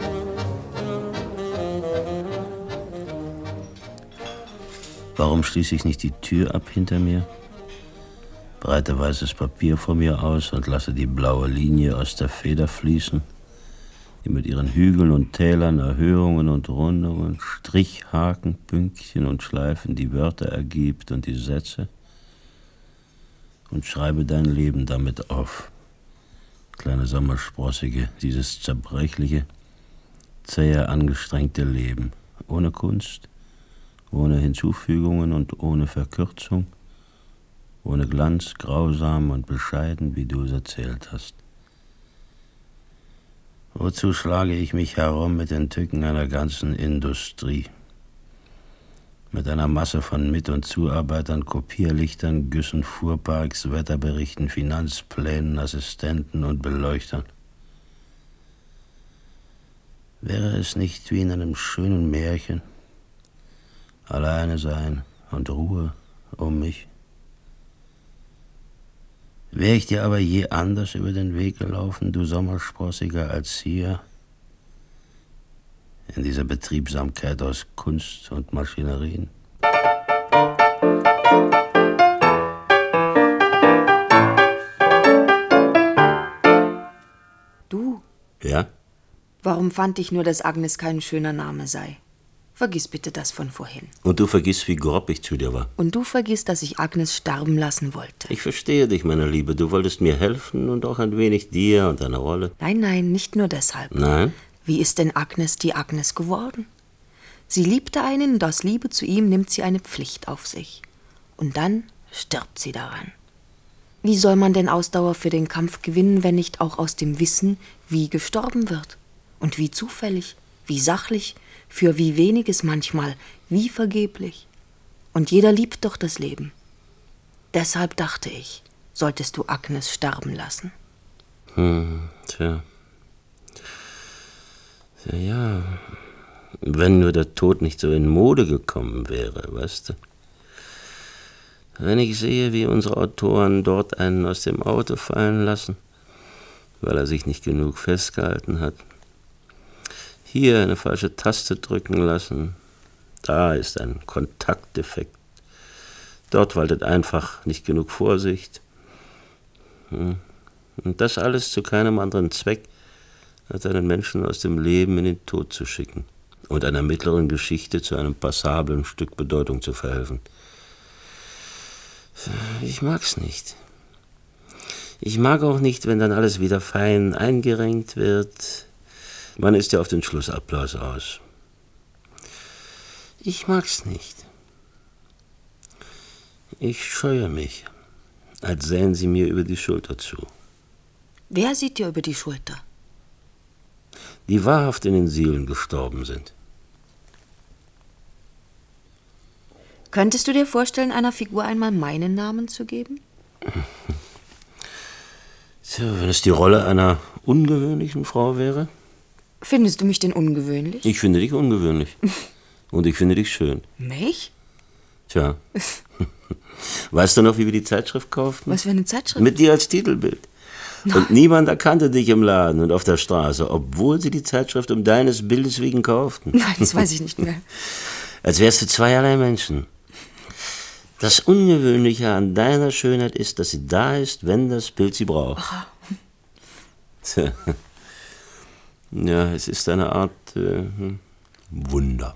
Warum schließe ich nicht die Tür ab hinter mir, breite weißes Papier vor mir aus und lasse die blaue Linie aus der Feder fließen, die mit ihren Hügeln und Tälern, Erhöhungen und Rundungen, Strichhaken, Pünktchen und Schleifen die Wörter ergibt und die Sätze, und schreibe dein Leben damit auf, kleine Sommersprossige, dieses zerbrechliche, zähe, angestrengte Leben, ohne Kunst, ohne Hinzufügungen und ohne Verkürzung, ohne Glanz, grausam und bescheiden, wie du es erzählt hast. Wozu schlage ich mich herum mit den Tücken einer ganzen Industrie? Mit einer Masse von Mit- und Zuarbeitern, Kopierlichtern, Güssen, Fuhrparks, Wetterberichten, Finanzplänen, Assistenten und Beleuchtern. Wäre es nicht wie in einem schönen Märchen? Alleine sein und Ruhe um mich. Wäre ich dir aber je anders über den Weg gelaufen, du Sommersprossiger, als hier, in dieser Betriebsamkeit aus Kunst und Maschinerien? Du? Ja? Warum fand ich nur, dass Agnes kein schöner Name sei? Vergiss bitte das von vorhin. Und du vergisst, wie grob ich zu dir war. Und du vergisst, dass ich Agnes sterben lassen wollte. Ich verstehe dich, meine Liebe. Du wolltest mir helfen und auch ein wenig dir und deiner Rolle. Nein, nein, nicht nur deshalb. Nein? Wie ist denn Agnes die Agnes geworden? Sie liebte einen und aus Liebe zu ihm nimmt sie eine Pflicht auf sich. Und dann stirbt sie daran. Wie soll man denn Ausdauer für den Kampf gewinnen, wenn nicht auch aus dem Wissen, wie gestorben wird? Und wie zufällig, wie sachlich, für wie weniges manchmal, wie vergeblich. Und jeder liebt doch das Leben. Deshalb dachte ich, solltest du Agnes sterben lassen. Hm, tja. Ja, ja. Wenn nur der Tod nicht so in Mode gekommen wäre, weißt du. Wenn ich sehe, wie unsere Autoren dort einen aus dem Auto fallen lassen, weil er sich nicht genug festgehalten hat. Hier eine falsche Taste drücken lassen. Da ist ein Kontaktdefekt. Dort waltet einfach nicht genug Vorsicht. Und das alles zu keinem anderen Zweck, als einen Menschen aus dem Leben in den Tod zu schicken und einer mittleren Geschichte zu einem passablen Stück Bedeutung zu verhelfen. Ich mag's nicht. Ich mag auch nicht, wenn dann alles wieder fein eingerenkt wird. Man ist ja auf den Schlussapplaus aus. Ich mag's nicht. Ich scheue mich, als sähen sie mir über die Schulter zu. Wer sieht dir über die Schulter? Die wahrhaft in den Seelen gestorben sind. Könntest du dir vorstellen, einer Figur einmal meinen Namen zu geben? Tja, wenn es die Rolle einer ungewöhnlichen Frau wäre? Findest du mich denn ungewöhnlich? Ich finde dich ungewöhnlich. Und ich finde dich schön. Mich? Tja. Weißt du noch, wie wir die Zeitschrift kauften? Was für eine Zeitschrift? Mit dir als Titelbild. Und niemand erkannte dich im Laden und auf der Straße, obwohl sie die Zeitschrift um deines Bildes wegen kauften. Nein, das weiß ich nicht mehr. Als wärst du zweierlei Menschen. Das Ungewöhnliche an deiner Schönheit ist, dass sie da ist, wenn das Bild sie braucht. Tja. Ja, es ist eine Art äh, Wunder.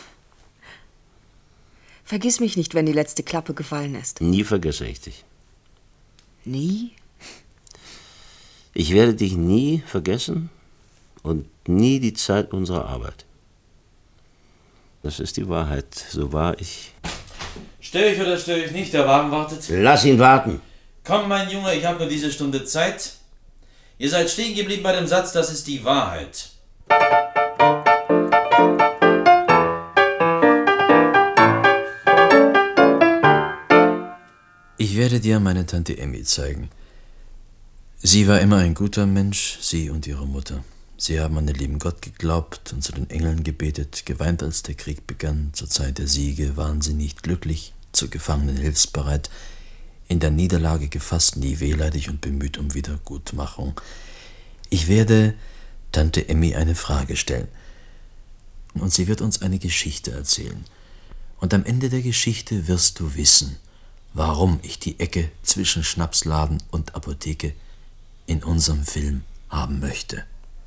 Vergiss mich nicht, wenn die letzte Klappe gefallen ist. Nie vergesse ich dich. Nie? Ich werde dich nie vergessen und nie die Zeit unserer Arbeit. Das ist die Wahrheit. So wahr ich. Störe ich oder störe ich nicht? Der Wagen wartet. Lass ihn warten. Komm, mein Junge, ich habe nur diese Stunde Zeit. Ihr seid stehen geblieben bei dem Satz, das ist die Wahrheit. Ich werde dir meine Tante Emmy zeigen. Sie war immer ein guter Mensch, sie und ihre Mutter. Sie haben an den lieben Gott geglaubt und zu den Engeln gebetet, geweint, als der Krieg begann. Zur Zeit der Siege waren sie nicht glücklich, zu Gefangenen hilfsbereit, in der Niederlage gefasst, nie wehleidig und bemüht um Wiedergutmachung. Ich werde Tante Emmy eine Frage stellen und sie wird uns eine Geschichte erzählen. Und am Ende der Geschichte wirst du wissen, warum ich die Ecke zwischen Schnapsladen und Apotheke in unserem Film haben möchte.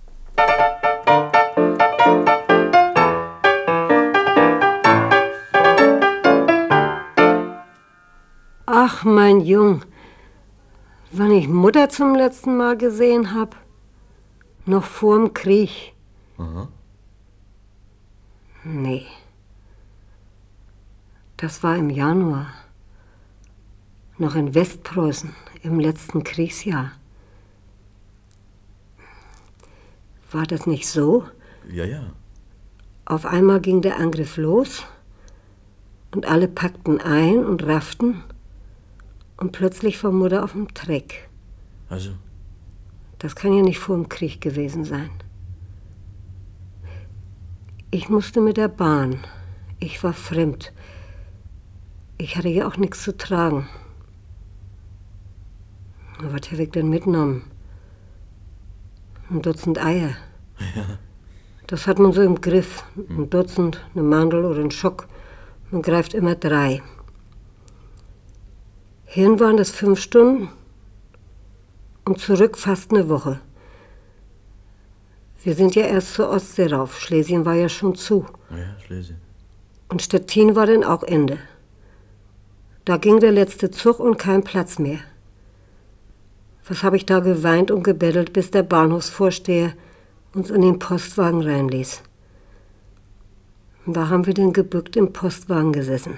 Ach, mein Jung, wann ich Mutter zum letzten Mal gesehen hab, noch vorm Krieg. Aha. Nee, das war im Januar, noch in Westpreußen, im letzten Kriegsjahr. War das nicht so? Ja, ja. Auf einmal ging der Angriff los und alle packten ein und rafften und plötzlich war Mutter auf dem Treck. Also? Das kann ja nicht vor dem Krieg gewesen sein. Ich musste mit der Bahn. Ich war fremd. Ich hatte ja auch nichts zu tragen. Was habe ich denn mitgenommen? Ein Dutzend Eier. Ja. Das hat man so im Griff. Ein Dutzend, eine Mandel oder ein Schock. Man greift immer drei. Hin waren das fünf Stunden und zurück fast eine Woche. Wir sind ja erst zur Ostsee rauf. Schlesien war ja schon zu. Ja, Schlesien. Und Stettin war dann auch Ende. Da ging der letzte Zug und kein Platz mehr. Was habe ich da geweint und gebettelt, bis der Bahnhofsvorsteher uns in den Postwagen reinließ. Und da haben wir dann gebückt im Postwagen gesessen.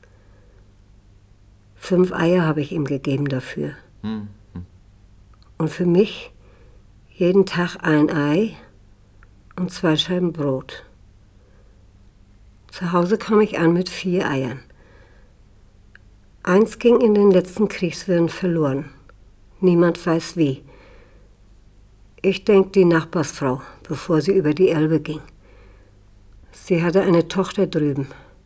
Fünf Eier habe ich ihm gegeben dafür. Hm. Und für mich jeden Tag ein Ei und zwei Scheiben Brot. Zu Hause kam ich an mit vier Eiern. Eins ging in den letzten Kriegswirren verloren. Niemand weiß wie. Ich denke die Nachbarsfrau, bevor sie über die Elbe ging. Sie hatte eine Tochter drüben.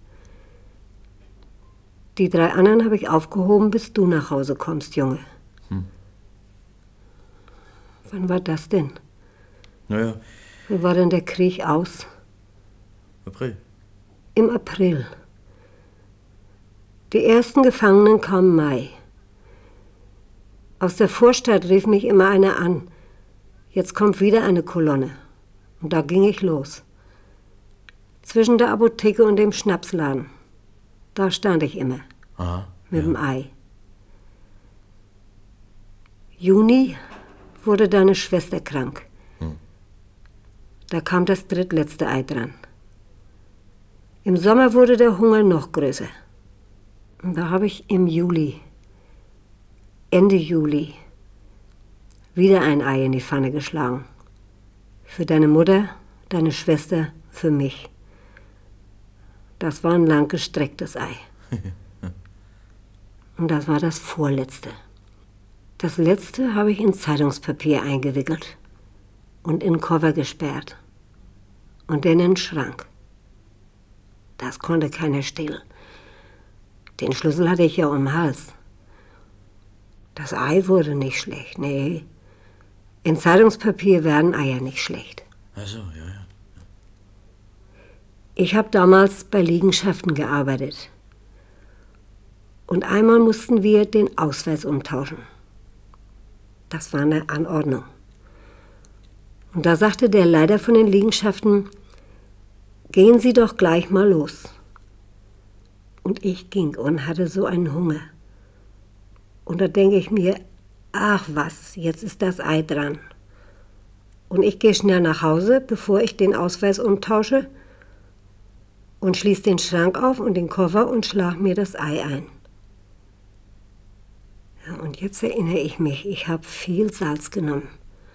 Die drei anderen habe ich aufgehoben, bis du nach Hause kommst, Junge. Hm. Wann war das denn? Naja, Wann war denn der Krieg aus? April. Im April. Die ersten Gefangenen kamen Mai. Aus der Vorstadt rief mich immer einer an. Jetzt kommt wieder eine Kolonne. Und da ging ich los. Zwischen der Apotheke und dem Schnapsladen. Da stand ich immer. Aha, mit ja. dem Ei. Juni wurde deine Schwester krank. Hm. Da kam das drittletzte Ei dran. Im Sommer wurde der Hunger noch größer. Und da habe ich im Juli, Ende Juli, wieder ein Ei in die Pfanne geschlagen. Für deine Mutter, deine Schwester, für mich. Das war ein lang gestrecktes Ei. Und das war das vorletzte. Das letzte habe ich in Zeitungspapier eingewickelt und in den Koffer gesperrt und dann in den Schrank. Das konnte keiner stehlen. Den Schlüssel hatte ich ja um den Hals. Das Ei wurde nicht schlecht, nee. In Zeitungspapier werden Eier nicht schlecht. Ach so, ja, ja. Ich habe damals bei Liegenschaften gearbeitet. Und einmal mussten wir den Ausweis umtauschen. Das war eine Anordnung. Und da sagte der Leiter von den Liegenschaften, gehen Sie doch gleich mal los. Und ich ging und hatte so einen Hunger. Und da denke ich mir, ach was, jetzt ist das Ei dran. Und ich gehe schnell nach Hause, bevor ich den Ausweis umtausche, und schließe den Schrank auf und den Koffer und schlag mir das Ei ein. Ja, und jetzt erinnere ich mich, ich habe viel Salz genommen.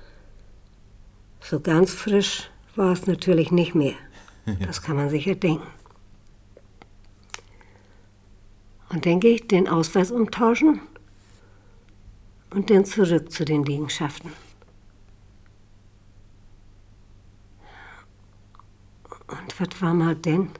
So ganz frisch war es natürlich nicht mehr. Das kann man sicher denken. Und denke ich, den Ausweis umtauschen und dann zurück zu den Liegenschaften. Und was war mal denn?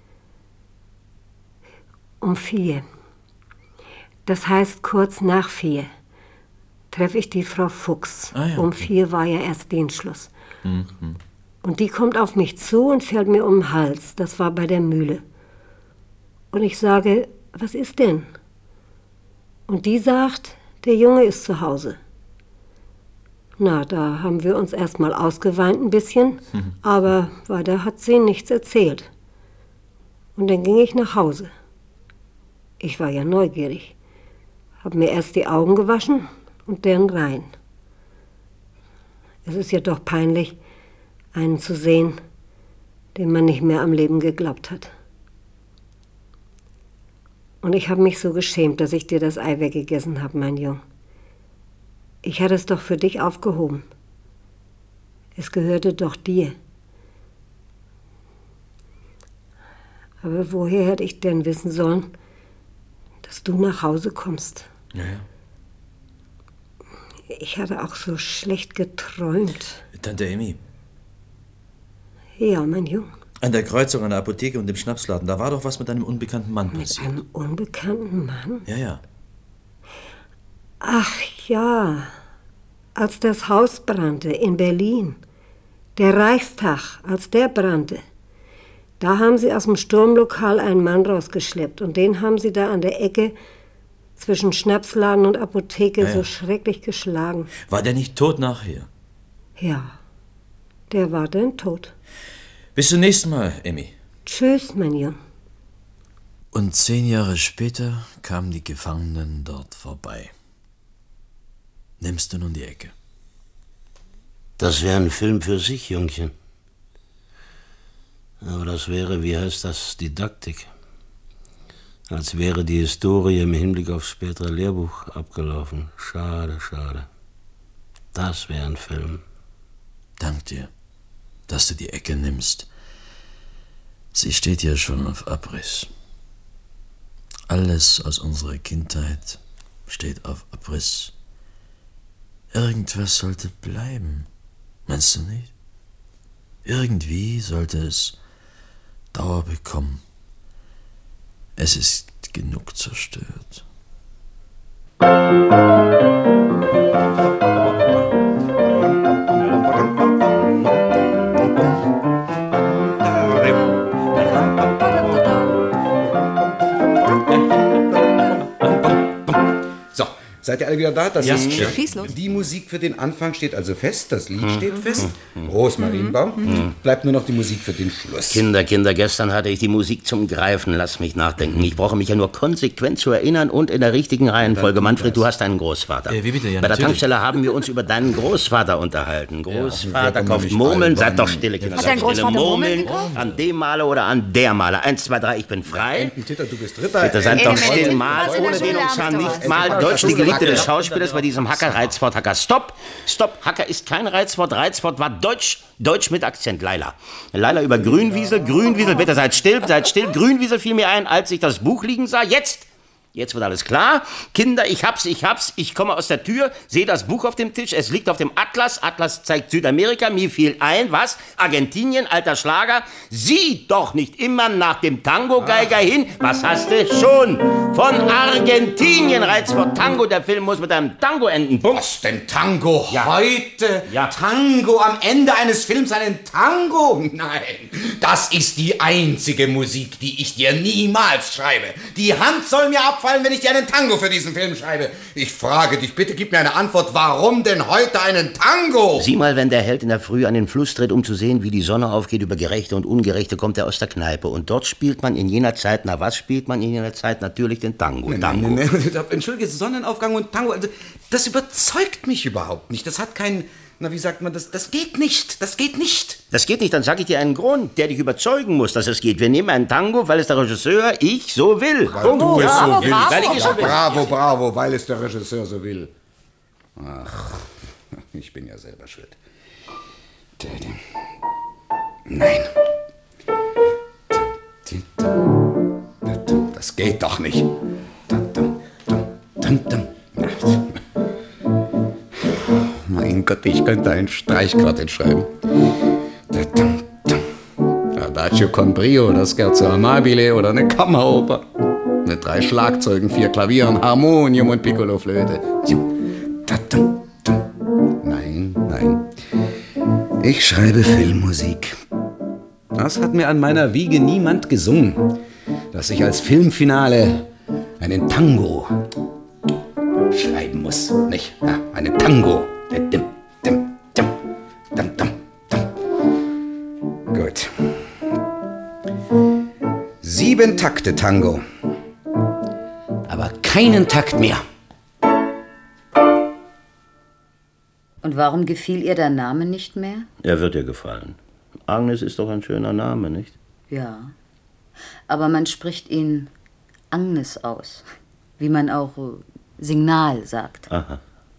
Um vier. Das heißt, kurz nach vier treffe ich die Frau Fuchs. Ah, ja, um okay. vier war ja erst Dienstschluss. Mhm. Und die kommt auf mich zu und fällt mir um den Hals. Das war bei der Mühle. Und ich sage, was ist denn? Und die sagt, der Junge ist zu Hause. Na, da haben wir uns erst mal ausgeweint ein bisschen, Mhm. aber weiter hat sie nichts erzählt. Und dann ging ich nach Hause. Ich war ja neugierig. Hab mir erst die Augen gewaschen und dann rein. Es ist ja doch peinlich, einen zu sehen, dem man nicht mehr am Leben geglaubt hat. Und ich habe mich so geschämt, dass ich dir das Ei weggegessen habe, mein Jung. Ich hatte es doch für dich aufgehoben. Es gehörte doch dir. Aber woher hätte ich denn wissen sollen, dass du nach Hause kommst? Ja, ja. Ich hatte auch so schlecht geträumt. Tante Emmy, Ja, mein Jung. an der Kreuzung an der Apotheke und dem Schnapsladen, da war doch was mit einem unbekannten Mann Mit passiert. einem unbekannten Mann? Ja, ja. Ach ja, als das Haus brannte in Berlin, der Reichstag, als der brannte, da haben sie aus dem Sturmlokal einen Mann rausgeschleppt und den haben sie da an der Ecke zwischen Schnapsladen und Apotheke Ja, ja. so schrecklich geschlagen. War der nicht tot nachher? Ja, der war dann tot. Bis zum nächsten Mal, Emmy. Tschüss, mein Jung. Und zehn Jahre später kamen die Gefangenen dort vorbei. Nimmst du nun die Ecke? Das wäre ein Film für sich, Jungchen. Aber das wäre, wie heißt das, Didaktik. Als wäre die Historie im Hinblick aufs spätere Lehrbuch abgelaufen. Schade, schade. Das wäre ein Film. Dank dir, dass du die Ecke nimmst. Sie steht ja schon auf Abriss. Alles aus unserer Kindheit steht auf Abriss. Irgendwas sollte bleiben, meinst du nicht? Irgendwie sollte es Dauer bekommen. Es ist genug zerstört. So, seid ihr alle wieder da? Das Ja. ist Ja. schön. Schieß los. Die Musik für den Anfang steht also fest, das Lied Mhm. steht fest. Mhm. Rosmarinbaum. Mhm. Bleibt nur noch die Musik für den Schluss. Kinder, Kinder, gestern hatte ich die Musik zum Greifen. Lass mich nachdenken. Ich brauche mich ja nur konsequent zu erinnern und in der richtigen Reihenfolge. Manfred, du hast einen Großvater. Äh, wie bitte? Ja, Bei der natürlich. Tankstelle haben wir uns über deinen Großvater unterhalten. Großvater Ja, kauft nicht Murmeln. albern. Seid doch stille, Kinder. Hat Seid dein stille. Großvater Murmeln Murmeln gekauft? an dem Male oder an der Male. Eins, zwei, drei, ich bin frei. Titter, du bist Ritter. Bitte seid Ey, doch ey, still. ey, Mal was in der ohne den Schule und lernst zwar du nicht was? mal Ey, Deutsch, die Schule, Geliebte des Hacker. Schauspielers bei diesem Hacker, Reizwort, Hacker. Stopp! Stopp! Hacker ist kein Reizwort. Reizwort war Deutsch. Deutsch mit Akzent. Laila. Laila über Grünwiesel. Grünwiesel. Bitte seid still. Seid still. Grünwiesel fiel mir ein, als ich das Buch liegen sah. Jetzt! Jetzt wird alles klar. Kinder, ich hab's, ich hab's. Ich komme aus der Tür, sehe das Buch auf dem Tisch. Es liegt auf dem Atlas. Atlas zeigt Südamerika. Mir fiel ein, was? Argentinien, alter Schlager. Sieh doch nicht immer nach dem Tango-Geiger hin. Was hast du? Schon. Von Argentinien. Reiz vor Tango. Der Film muss mit einem Tango enden. Punkt. Was denn Tango? Ja. Heute? Ja. Tango am Ende eines Films, einen Tango? Nein, das ist die einzige Musik, die ich dir niemals schreibe. Die Hand soll mir abfallen, wenn ich dir einen Tango für diesen Film schreibe. Ich frage dich, bitte gib mir eine Antwort. Warum denn heute einen Tango? Sieh mal, wenn der Held in der Früh an den Fluss tritt, um zu sehen, wie die Sonne aufgeht über Gerechte und Ungerechte, kommt er aus der Kneipe. Und dort spielt man in jener Zeit, na was spielt man in jener Zeit? Natürlich den Tango. Nein, Tango. nein, nein, nein. Entschuldige, Sonnenaufgang und Tango, also, das überzeugt mich überhaupt nicht. Das hat kein, na wie sagt man, das, das geht nicht, das geht nicht. Das geht nicht, dann sag ich dir einen Grund, der dich überzeugen muss, dass es geht. Wir nehmen einen Tango, weil es der Regisseur, ich, so will. Weil du es so willst. Weil ich es so will. Bravo, bravo, weil es der Regisseur so will. Ach, ich bin ja selber schuld. Nein. Das geht doch nicht. Mein Gott, ich könnte ein Streichquartett schreiben. Adagio con brio, das Scherzo amabile oder eine Kammeroper. Mit drei Schlagzeugen, vier Klavieren, Harmonium und Piccoloflöte. Nein, nein. Ich schreibe Filmmusik. Das hat mir an meiner Wiege niemand gesungen, dass ich als Filmfinale einen Tango schreiben muss, nicht? Ja, einen Tango. Dim, dim, dim, dim, dim, dim. Gut. Sieben Takte Tango. Aber keinen Takt mehr. Und warum gefiel ihr der Name nicht mehr? Er wird dir gefallen. Agnes ist doch ein schöner Name, nicht? Ja. Aber man spricht ihn Agnes aus. Wie man auch äh, Signal sagt. Aha.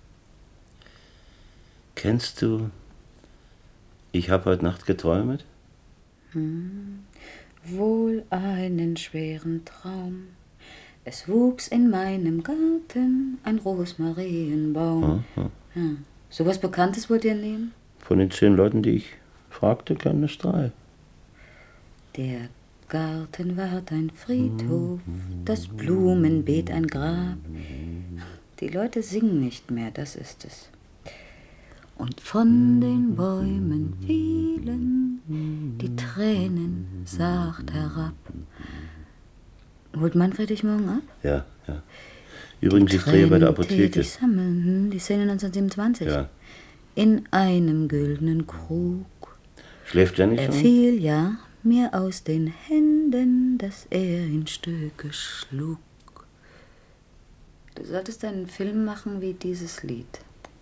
Kennst du Ich hab heute Nacht geträumet? Hm. Wohl einen schweren Traum. Es wuchs in meinem Garten ein Rosmarinenbaum. Aha. Ja. So was Bekanntes wollt ihr nehmen? Von den zehn Leuten, die ich fragte, kennen es drei. Der Garten ward ein Friedhof, das Blumenbeet ein Grab. Die Leute singen nicht mehr, das ist es. Und von den Bäumen fielen die Tränen sacht herab. Holt Manfred dich morgen ab? Ja, ja. Übrigens, ich drehe bei der Apotheke. Die sammeln, die Szene neunzehnhundertsiebenundzwanzig. Ja. In einem güldenen Krug. Schläft Jenny Er schon? fiel, ja, mir aus den Händen, dass er in Stücke schlug. Du solltest einen Film machen wie dieses Lied.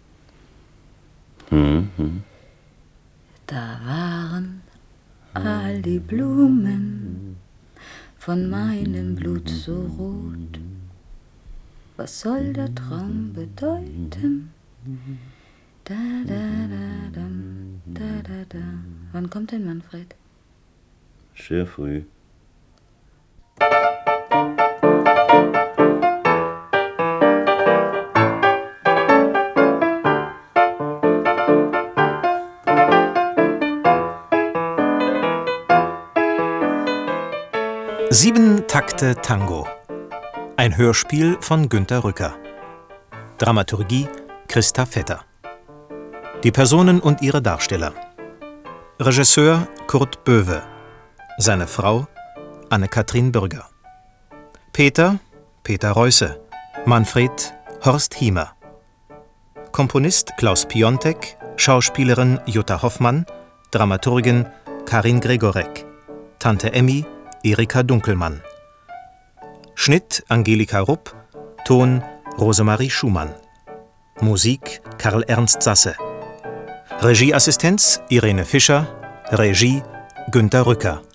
Mhm. Da waren all die Blumen von meinem Blut so rot. Was soll der Traum bedeuten? Da, da, da, dam, da, da, da. Wann kommt denn Manfred? Sehr früh. Sieben Takte Tango. Ein Hörspiel von Günter Rücker. Dramaturgie Christa Vetter. Die Personen und ihre Darsteller. Regisseur Kurt Böwe. Seine Frau Anne-Kathrin Bürger. Peter Peter Reusse. Manfred Horst Hiemer. Komponist Klaus Piontek. Schauspielerin Jutta Hoffmann. Dramaturgin Karin Gregorek. Tante Emmy Erika Dunkelmann. Schnitt Angelika Rupp. Ton Rosemarie Schumann. Musik Karl Ernst Sasse. Regieassistenz Irene Fischer. Regie Günter Rücker.